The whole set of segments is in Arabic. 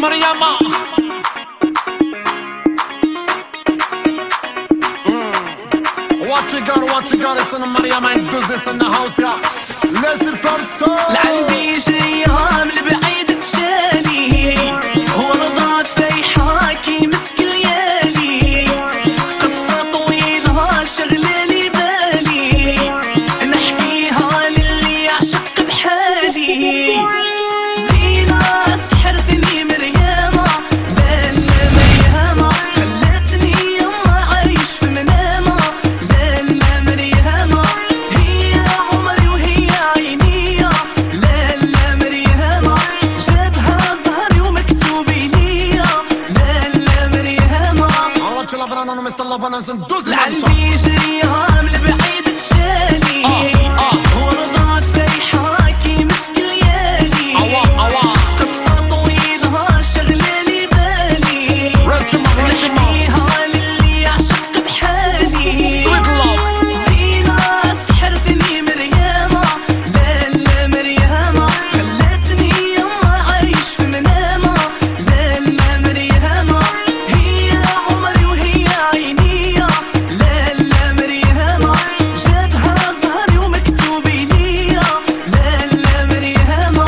Mariama. What you got, it's in Mariama and does this in the house, yeah. Listen from soul. لعندي جيام لبعيد تشالي هو رضا فيحاكي مسك ليالي قصة طويلة شغلة لي بالي نحكيها للي يعشق بحالي زينة سحرتني مريامة لا لا مريامة خلتني يما عايش في منامة لا لا مريامة هي عمري وهي عيني لا لا مريامة جابها زهري ومكتوب ليا لا لا مريامة I want you loving and Mr. Loving us and does it. لعندي جريام لبعيد تشالي هو رضا فيحاكي مسك ليالي قصة طويلة شغلة لي بالي نحكيها للي يعشق بحالي زينة سحرتني مريامة لا لا مريامة خلتني يما عايش في منامة لا لا مريامة هي عمري وهي عيني لا لا مريامة جابها زهري ومكتوب ليا لا لا مريامة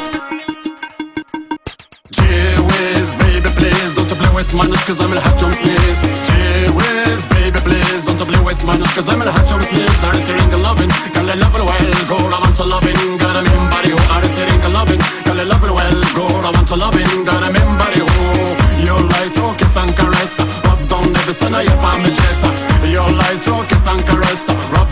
Gee-whiz, baby, please don't you play with my nuts, cause I'm gonna have to sneeze. Gee-whiz, baby, please don't you play with my nuts, cause I'm gonna have to sneeze. Are you sitting and loving? Girl, I love it well, go, I want to loving. Got a mean body who are you sitting and loving? Girl, I love it well, go, I want to loving. Got a mean body who you like to kiss and caress. Rub down every son of your family dress. You like to kiss and caress.